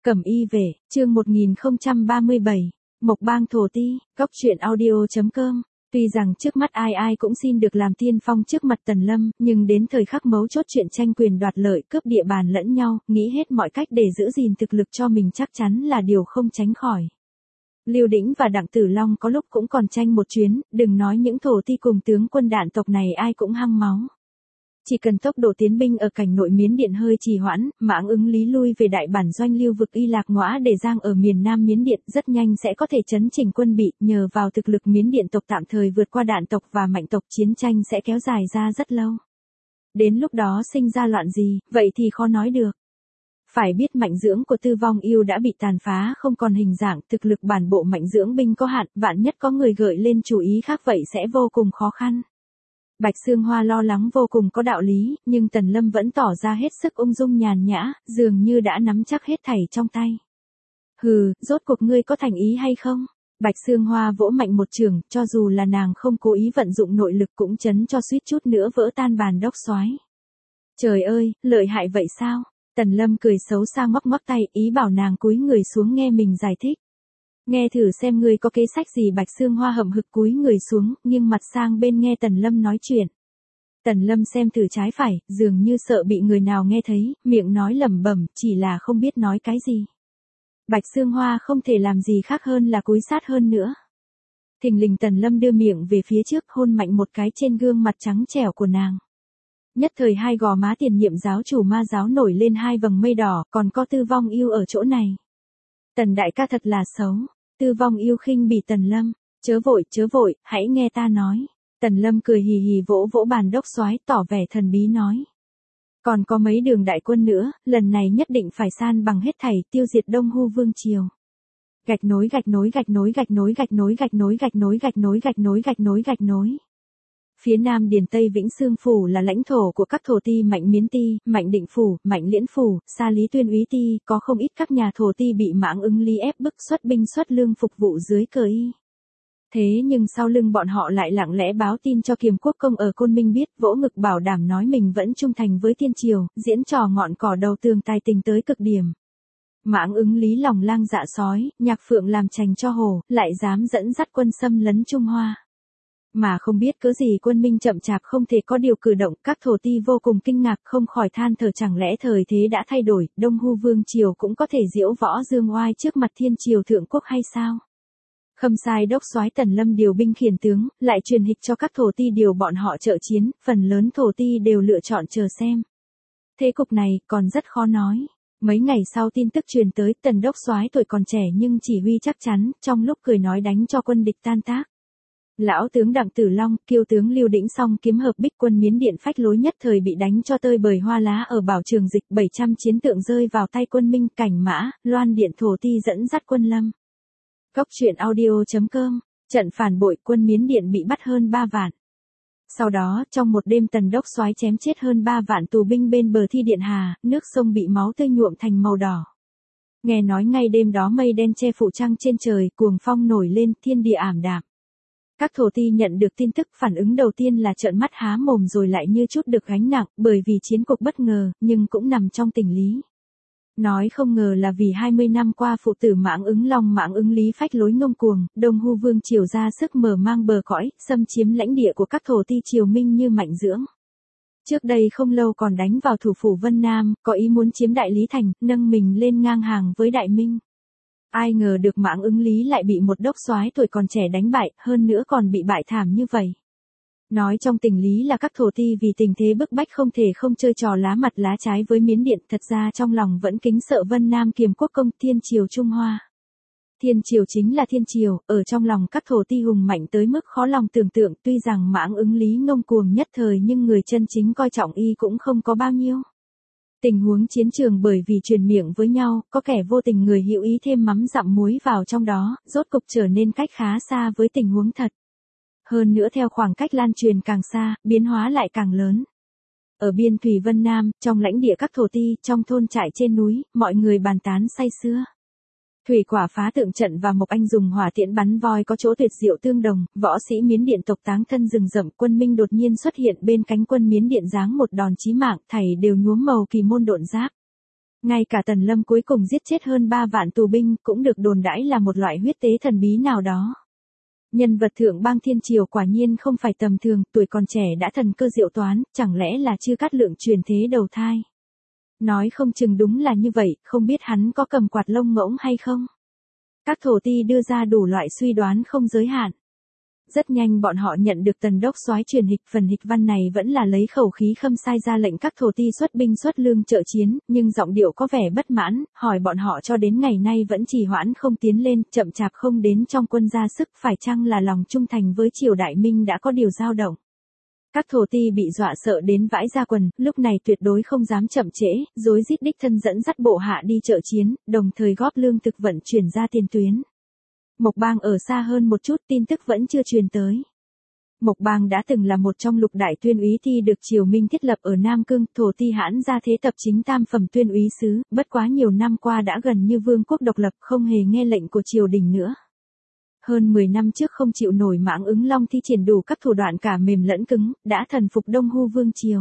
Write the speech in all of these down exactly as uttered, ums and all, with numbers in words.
Cẩm y về, chương một nghìn không trăm ba mươi bảy, Mộc Bang Thổ Ti, Góc truyện audio chấm com. Tuy rằng trước mắt ai ai cũng xin được làm tiên phong trước mặt Tần Lâm, nhưng đến thời khắc mấu chốt chuyện tranh quyền đoạt lợi cướp địa bàn lẫn nhau, nghĩ hết mọi cách để giữ gìn thực lực cho mình chắc chắn là điều không tránh khỏi. Lưu Đĩnh và Đặng Tử Long có lúc cũng còn tranh một chuyến, đừng nói những thổ ti cùng tướng quân đạn tộc này ai cũng hăng máu. Chỉ cần tốc độ tiến binh ở cảnh nội Miến Điện hơi trì hoãn, Mãng Ứng Lý lui về đại bản doanh lưu vực Y Lạc Ngõa để giang ở miền Nam Miến Điện rất nhanh sẽ có thể chấn chỉnh quân bị, nhờ vào thực lực Miến Điện tộc tạm thời vượt qua đạn tộc và mạnh tộc chiến tranh sẽ kéo dài ra rất lâu. Đến lúc đó sinh ra loạn gì, vậy thì khó nói được. Phải biết mạnh dưỡng của Tư Vong Yêu đã bị tàn phá không còn hình dạng, thực lực bản bộ mạnh dưỡng binh có hạn, vạn nhất có người gợi lên chủ ý khác vậy sẽ vô cùng khó khăn. Bạch Xương Hoa lo lắng vô cùng có đạo lý, nhưng Tần Lâm vẫn tỏ ra hết sức ung dung nhàn nhã, dường như đã nắm chắc hết thảy trong tay. Hừ, rốt cuộc ngươi có thành ý hay không? Bạch Xương Hoa vỗ mạnh một trường, cho dù là nàng không cố ý vận dụng nội lực cũng chấn cho suýt chút nữa vỡ tan bàn đốc soái. Trời ơi, lợi hại vậy sao? Tần Lâm cười xấu xa ngoắc ngoắc tay, ý bảo nàng cúi người xuống nghe mình giải thích. Nghe thử xem ngươi có kế sách gì. Bạch Xương Hoa hậm hực cúi người xuống, nghiêng mặt sang bên nghe Tần Lâm nói chuyện. Tần Lâm xem thử trái phải, dường như sợ bị người nào nghe thấy, miệng nói lẩm bẩm, chỉ là không biết nói cái gì. Bạch Xương Hoa không thể làm gì khác hơn là cúi sát hơn nữa. Thình lình Tần Lâm đưa miệng về phía trước, hôn mạnh một cái trên gương mặt trắng trẻo của nàng. Nhất thời hai gò má tiền nhiệm giáo chủ ma giáo nổi lên hai vầng mây đỏ, còn có Tư Vong Yêu ở chỗ này. Tần đại ca thật là xấu. Tư Vong Yêu khinh bỉ Tần Lâm, chớ vội, chớ vội, hãy nghe ta nói. Tần Lâm cười hì hì vỗ vỗ bàn đốc soái, tỏ vẻ thần bí nói. Còn có mấy đường đại quân nữa, lần này nhất định phải san bằng hết thảy, tiêu diệt Đông Hu Vương triều. Gạch nối gạch nối gạch nối gạch nối gạch nối gạch nối gạch nối gạch nối gạch nối gạch nối gạch nối. Phía Nam Điền Tây Vĩnh Xương Phủ là lãnh thổ của các thổ ti Mạnh Miến Ti, Mạnh Định Phủ, Mạnh Liễn Phủ, Sa Lý Tuyên Úy Ti, có không ít các nhà thổ ti bị Mãng Ứng Lý ép bức xuất binh xuất lương phục vụ dưới cờ y. Thế nhưng sau lưng bọn họ lại lặng lẽ báo tin cho Kiềm Quốc Công ở Côn Minh biết, vỗ ngực bảo đảm nói mình vẫn trung thành với Tiên Triều, diễn trò ngọn cỏ đầu tường tài tình tới cực điểm. Mãng Ứng Lý lòng lang dạ sói, nhạc phượng làm chành cho hổ, lại dám dẫn dắt quân xâm lấn Trung Hoa. Mà không biết cớ gì quân Minh chậm chạp không thể có điều cử động, các thổ ti vô cùng kinh ngạc không khỏi than thở chẳng lẽ thời thế đã thay đổi, Đông Hu Vương triều cũng có thể diễu võ dương oai trước mặt Thiên Triều Thượng Quốc hay sao? Khâm sai đốc soái Tần Lâm điều binh khiển tướng, lại truyền hịch cho các thổ ti điều bọn họ trợ chiến, phần lớn thổ ti đều lựa chọn chờ xem. Thế cục này còn rất khó nói. Mấy ngày sau tin tức truyền tới, Tần đốc soái tuổi còn trẻ nhưng chỉ huy chắc chắn, trong lúc cười nói đánh cho quân địch tan tác. Lão tướng Đặng Tử Long, kiêu tướng Lưu Đĩnh song kiếm hợp bích quân Miến Điện phách lối nhất thời bị đánh cho tơi bời hoa lá ở Bảo Trường Dịch, bảy trăm chiến tượng rơi vào tay quân Minh, Cảnh Mã, Loan Điện thổ ti dẫn dắt quân Lâm. Góc truyện audio chấm com, trận phản bội quân Miến Điện bị bắt hơn ba vạn. Sau đó, trong một đêm Tần đốc soái chém chết hơn ba vạn tù binh bên bờ Thi Điện Hà, nước sông bị máu tươi nhuộm thành màu đỏ. Nghe nói ngay đêm đó mây đen che phủ trăng trên trời, cuồng phong nổi lên, thiên địa ảm đạm. Các thổ ti nhận được tin tức phản ứng đầu tiên là trợn mắt há mồm rồi lại như chút được gánh nặng, bởi vì chiến cục bất ngờ, nhưng cũng nằm trong tình lý. Nói không ngờ là vì hai mươi năm qua phụ tử Mãng Ứng Long Mãng Ứng Lý phách lối ngông cuồng, Đông Hu Vương triều ra sức mở mang bờ cõi, xâm chiếm lãnh địa của các thổ ti triều Minh như Mạnh Dưỡng. Trước đây không lâu còn đánh vào thủ phủ Vân Nam, có ý muốn chiếm Đại Lý Thành, nâng mình lên ngang hàng với Đại Minh. Ai ngờ được Mãng Ứng Lý lại bị một đốc soái tuổi còn trẻ đánh bại, hơn nữa còn bị bại thảm như vậy. Nói trong tình lý là các thổ ti vì tình thế bức bách không thể không chơi trò lá mặt lá trái với Miến Điện, thật ra trong lòng vẫn kính sợ Vân Nam Kiềm Quốc Công Thiên Triều Trung Hoa. Thiên Triều chính là Thiên Triều, ở trong lòng các thổ ti hùng mạnh tới mức khó lòng tưởng tượng, tuy rằng Mãng Ứng Lý ngông cuồng nhất thời nhưng người chân chính coi trọng y cũng không có bao nhiêu. Tình huống chiến trường bởi vì truyền miệng với nhau, có kẻ vô tình người hữu ý thêm mắm dặm muối vào trong đó, rốt cục trở nên cách khá xa với tình huống thật. Hơn nữa theo khoảng cách lan truyền càng xa, biến hóa lại càng lớn. Ở biên thủy Vân Nam, trong lãnh địa các thổ ti, trong thôn trại trên núi, mọi người bàn tán say sưa. Thủy Quả phá tượng trận và Mộc Anh dùng hỏa tiễn bắn voi có chỗ tuyệt diệu tương đồng, võ sĩ Miến Điện tộc táng thân rừng rậm, quân Minh đột nhiên xuất hiện bên cánh quân Miến Điện giáng một đòn chí mạng, thảy đều nhuốm màu kỳ môn độn giáp. Ngay cả Tần Lâm cuối cùng giết chết hơn ba vạn tù binh cũng được đồn đãi là một loại huyết tế thần bí nào đó. Nhân vật thượng bang thiên triều quả nhiên không phải tầm thường, tuổi còn trẻ đã thần cơ diệu toán, chẳng lẽ là Chư Cát Lượng truyền thế đầu thai. Nói không chừng đúng là như vậy, không biết hắn có cầm quạt lông ngỗng hay không. Các thổ ti đưa ra đủ loại suy đoán không giới hạn. Rất nhanh bọn họ nhận được Tần đốc soái truyền hịch, phần hịch văn này vẫn là lấy khẩu khí khâm sai ra lệnh các thổ ti xuất binh xuất lương trợ chiến, nhưng giọng điệu có vẻ bất mãn, hỏi bọn họ cho đến ngày nay vẫn trì hoãn không tiến lên, chậm chạp không đến trong quân ra sức, phải chăng là lòng trung thành với triều đại Minh đã có điều dao động. Các thổ ti bị dọa sợ đến vãi ra quần, lúc này tuyệt đối không dám chậm trễ, rối rít đích thân dẫn dắt bộ hạ đi trợ chiến, đồng thời góp lương thực vận chuyển ra tiền tuyến. Mộc Bang ở xa hơn một chút, tin tức vẫn chưa truyền tới. Mộc Bang đã từng là một trong lục đại tuyên úy thi được triều Minh thiết lập ở Nam Cương, thổ ti hãn ra thế tập chính tam phẩm tuyên úy sứ, bất quá nhiều năm qua đã gần như vương quốc độc lập, không hề nghe lệnh của triều đình nữa. Hơn mười năm trước không chịu nổi Mãng Ứng Long thi triển đủ các thủ đoạn cả mềm lẫn cứng, đã thần phục Đông Hu vương triều.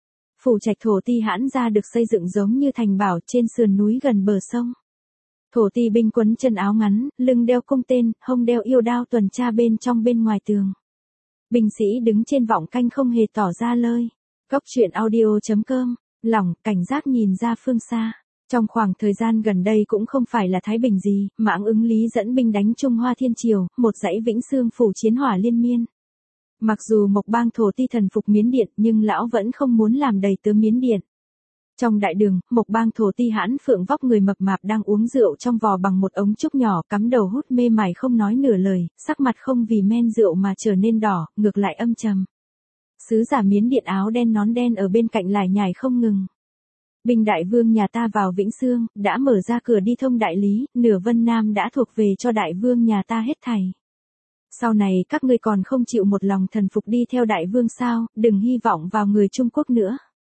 Phủ trạch thổ ti hãn ra được xây dựng giống như thành bảo trên sườn núi gần bờ sông. Thổ ti binh quấn chân áo ngắn, lưng đeo cung tên, hông đeo yêu đao tuần tra bên trong bên ngoài tường. Binh sĩ đứng trên vọng canh không hề tỏ ra lơi. Cốc truyện audio chấm com, lỏng, cảnh giác nhìn ra phương xa. Trong khoảng thời gian gần đây cũng không phải là thái bình gì, Mãng Ứng Lý dẫn binh đánh Trung Hoa Thiên Triều, một dãy Vĩnh Xương phủ chiến hỏa liên miên. Mặc dù Mộc Bang thổ ti thần phục Miến Điện, nhưng lão vẫn không muốn làm đầy tớ Miến Điện. Trong đại đường, Mộc Bang thổ ti hãn phượng vóc người mập mạp đang uống rượu trong vò bằng một ống trúc nhỏ, cắm đầu hút mê mải không nói nửa lời, sắc mặt không vì men rượu mà trở nên đỏ, ngược lại âm trầm. Sứ giả Miến Điện áo đen nón đen ở bên cạnh lải nhải không ngừng. Binh đại vương nhà ta vào Vĩnh Xương, đã mở ra cửa đi thông đại lý, nửa Vân Nam đã thuộc về cho đại vương nhà ta hết thảy. Sau này các ngươi còn không chịu một lòng thần phục đi theo đại vương sao, đừng hy vọng vào người Trung Quốc nữa.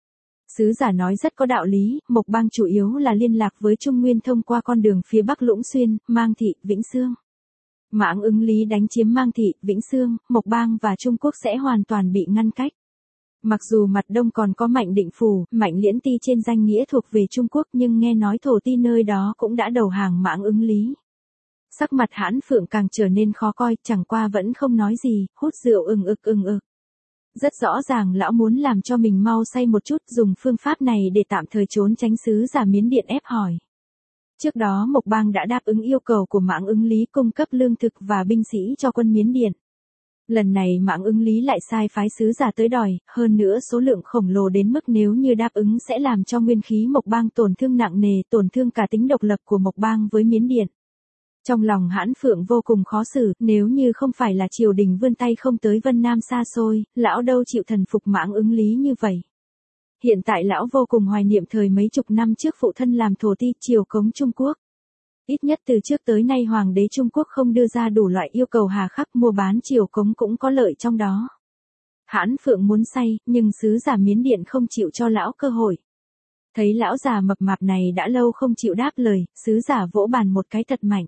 Sứ giả nói rất có đạo lý, Mộc Bang chủ yếu là liên lạc với Trung Nguyên thông qua con đường phía Bắc Lũng Xuyên, Mang Thị, Vĩnh Xương. Mãng Ứng Lý đánh chiếm Mang Thị, Vĩnh Xương, Mộc Bang và Trung Quốc sẽ hoàn toàn bị ngăn cách. Mặc dù mặt đông còn có Mạnh Định Phủ, Mạnh Liễn Ti trên danh nghĩa thuộc về Trung Quốc nhưng nghe nói thổ ti nơi đó cũng đã đầu hàng Mãng Ứng Lý. Sắc mặt hãn phượng càng trở nên khó coi, chẳng qua vẫn không nói gì, hút rượu ừng ực ừng ực. Rất rõ ràng lão muốn làm cho mình mau say một chút, dùng phương pháp này để tạm thời trốn tránh sứ giả Miến Điện ép hỏi. Trước đó Mộc Bang đã đáp ứng yêu cầu của Mãng Ứng Lý cung cấp lương thực và binh sĩ cho quân Miến Điện. Lần này Mãng Ứng Lý lại sai phái sứ giả tới đòi, hơn nữa số lượng khổng lồ đến mức nếu như đáp ứng sẽ làm cho nguyên khí Mộc Bang tổn thương nặng nề, tổn thương cả tính độc lập của Mộc Bang với Miến Điện. Trong lòng hãn phượng vô cùng khó xử, nếu như không phải là triều đình vươn tay không tới Vân Nam xa xôi, lão đâu chịu thần phục Mãng Ứng Lý như vậy. Hiện tại lão vô cùng hoài niệm thời mấy chục năm trước phụ thân làm thổ ti triều cống Trung Quốc. Ít nhất từ trước tới nay Hoàng đế Trung Quốc không đưa ra đủ loại yêu cầu hà khắc, mua bán triều cống cũng có lợi trong đó. Hãn phượng muốn say, nhưng sứ giả Miến Điện không chịu cho lão cơ hội. Thấy lão già mập mạp này đã lâu không chịu đáp lời, sứ giả vỗ bàn một cái thật mạnh.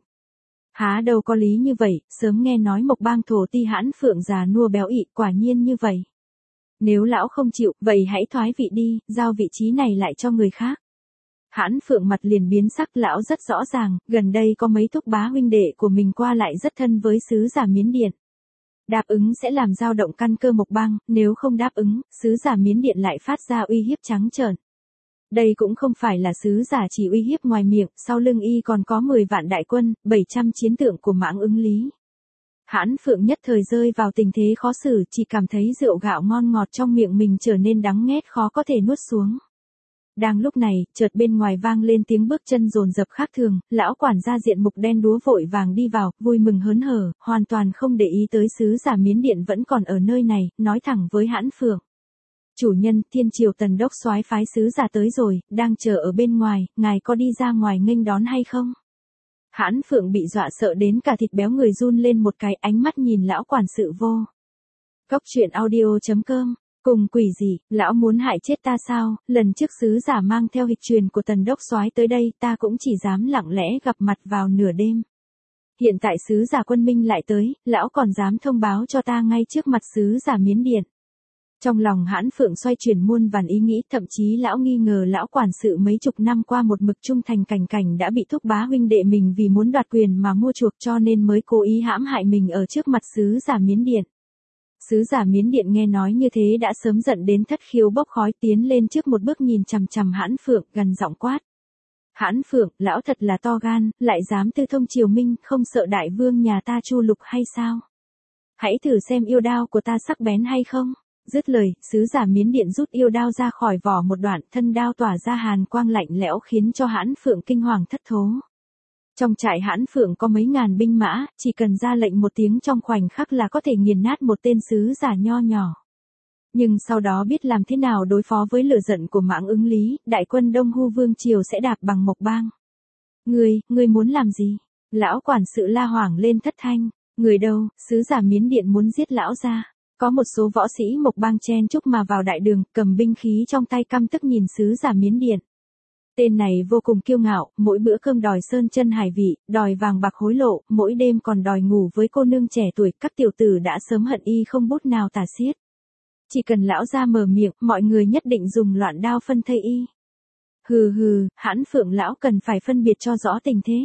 Há đâu có lý như vậy, sớm nghe nói Mộc Bang thổ ti hãn phượng già nua béo ị, quả nhiên như vậy. Nếu lão không chịu, vậy hãy thoái vị đi, giao vị trí này lại cho người khác. Hãn phượng mặt liền biến sắc, lão rất rõ ràng, gần đây có mấy thúc bá huynh đệ của mình qua lại rất thân với sứ giả Miến Điện. Đáp ứng sẽ làm dao động căn cơ Mộc Bang, nếu không đáp ứng, sứ giả Miến Điện lại phát ra uy hiếp trắng trợn. Đây cũng không phải là sứ giả chỉ uy hiếp ngoài miệng, sau lưng y còn có mười vạn đại quân, bảy trăm chiến tượng của Mãng Ứng Lý. Hãn phượng nhất thời rơi vào tình thế khó xử, chỉ cảm thấy rượu gạo ngon ngọt trong miệng mình trở nên đắng nghét khó có thể nuốt xuống. Đang lúc này, chợt bên ngoài vang lên tiếng bước chân dồn dập khác thường, lão quản gia diện mục đen đúa vội vàng đi vào, vui mừng hớn hở, hoàn toàn không để ý tới sứ giả Miến Điện vẫn còn ở nơi này, nói thẳng với hãn phượng. Chủ nhân, Thiên Triều Tần đốc soái phái sứ giả tới rồi, đang chờ ở bên ngoài, ngài có đi ra ngoài nghênh đón hay không? Hãn phượng bị dọa sợ đến cả thịt béo người run lên một cái, ánh mắt nhìn lão quản sự vô. Cốc truyện audio chấm com. Cùng quỷ gì, lão muốn hại chết ta sao? Lần trước sứ giả mang theo hịch truyền của Tần đốc soái tới đây, ta cũng chỉ dám lặng lẽ gặp mặt vào nửa đêm. Hiện tại sứ giả Quân Minh lại tới, lão còn dám thông báo cho ta ngay trước mặt sứ giả Miến Điện. Trong lòng Hãn Phượng xoay chuyển muôn vàn ý nghĩ, thậm chí lão nghi ngờ lão quản sự mấy chục năm qua một mực trung thành Cảnh Cảnh đã bị Thúc Bá huynh đệ mình vì muốn đoạt quyền mà mua chuộc, cho nên mới cố ý hãm hại mình ở trước mặt sứ giả Miến Điện. Sứ giả Miến Điện nghe nói như thế đã sớm giận đến thất khiếu bốc khói, tiến lên trước một bước nhìn chằm chằm Hãn Phượng, gần giọng quát. Hãn Phượng, lão thật là to gan, lại dám tư thông triều minh, không sợ đại vương nhà ta Chu Lục hay sao? Hãy thử xem yêu đao của ta sắc bén hay không? Dứt lời, sứ giả Miến Điện rút yêu đao ra khỏi vỏ một đoạn, thân đao tỏa ra hàn quang lạnh lẽo khiến cho Hãn Phượng kinh hoàng thất thố. Trong trại Hãn Phượng có mấy ngàn binh mã, chỉ cần ra lệnh một tiếng trong khoảnh khắc là có thể nghiền nát một tên sứ giả nho nhỏ. Nhưng sau đó biết làm thế nào đối phó với lửa giận của Mãng Ứng Lý, đại quân Đông Hu Vương Triều sẽ đạp bằng Mộc Bang. Ngươi, ngươi muốn làm gì? Lão quản sự la hoảng lên thất thanh. Người đâu? Sứ giả Miến Điện muốn giết lão gia. Có một số võ sĩ Mộc Bang chen chúc mà vào đại đường, cầm binh khí trong tay căm tức nhìn sứ giả Miến Điện. Tên này vô cùng kiêu ngạo, mỗi bữa cơm đòi sơn chân hải vị, đòi vàng bạc hối lộ, mỗi đêm còn đòi ngủ với cô nương trẻ tuổi, các tiểu tử đã sớm hận y không bút nào tả xiết. Chỉ cần lão ra mở miệng, mọi người nhất định dùng loạn đao phân thây y. Hừ hừ, Hãn Phượng lão cần phải phân biệt cho rõ tình thế.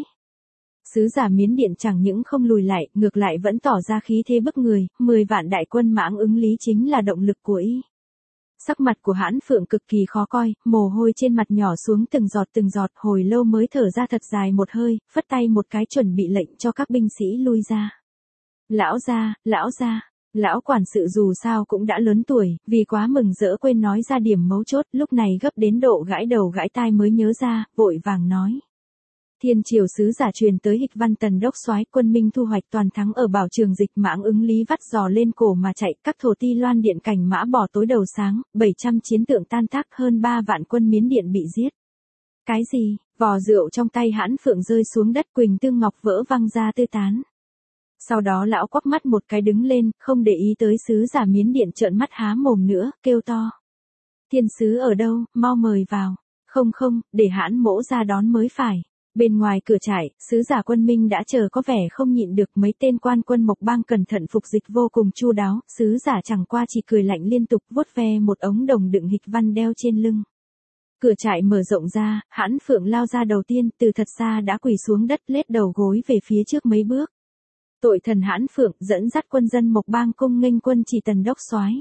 Sứ giả Miến Điện chẳng những không lùi lại, ngược lại vẫn tỏ ra khí thế bức người, mười vạn đại quân Mãng Ứng Lý chính là động lực của y. Sắc mặt của Hãn Phượng cực kỳ khó coi, mồ hôi trên mặt nhỏ xuống từng giọt từng giọt, hồi lâu mới thở ra thật dài một hơi, phất tay một cái chuẩn bị lệnh cho các binh sĩ lui ra. Lão gia, lão gia. Lão quản sự dù sao cũng đã lớn tuổi, vì quá mừng rỡ quên nói ra điểm mấu chốt, lúc này gấp đến độ gãi đầu gãi tai mới nhớ ra, vội vàng nói. Thiên triều sứ giả truyền tới Hịch Văn Tần đốc soái, quân Minh thu hoạch toàn thắng ở Bảo Trường Dịch, Mãng Ứng Lý vắt giò lên cổ mà chạy, các thổ ti loan điện cảnh mã bỏ tối đầu sáng, bảy trăm chiến tượng tan tác, hơn ba vạn quân Miến Điện bị giết. Cái gì? Vò rượu trong tay Hãn Phượng rơi xuống đất, quỳnh tương ngọc vỡ văng ra tươi tán. Sau đó lão quắc mắt một cái đứng lên, không để ý tới sứ giả Miến Điện trợn mắt há mồm nữa, kêu to. Thiên sứ ở đâu, mau mời vào. Không không, để Hãn mỗ ra đón mới phải. Bên ngoài cửa trại, sứ giả quân Minh đã chờ có vẻ không nhịn được, mấy tên quan quân Mộc Bang cẩn thận phục dịch vô cùng chu đáo, sứ giả chẳng qua chỉ cười lạnh liên tục, vuốt ve một ống đồng đựng hịch văn đeo trên lưng. Cửa trại mở rộng ra, Hãn Phượng lao ra đầu tiên, từ thật xa đã quỳ xuống đất, lết đầu gối về phía trước mấy bước. Tội thần Hãn Phượng dẫn dắt quân dân Mộc Bang cung nghênh quân Chỉ Tần đốc soái.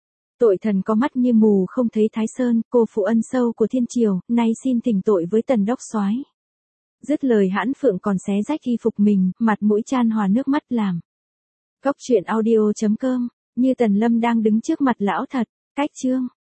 Tội thần có mắt như mù không thấy Thái Sơn, cô phụ ân sâu của thiên triều, nay xin thỉnh tội với Tần đốc soái. Dứt lời Hãn Phượng còn xé rách y phục mình, mặt mũi chan hòa nước mắt làm. Cốc truyện audio chấm com, như Tần Lâm đang đứng trước mặt lão thật, cách chương.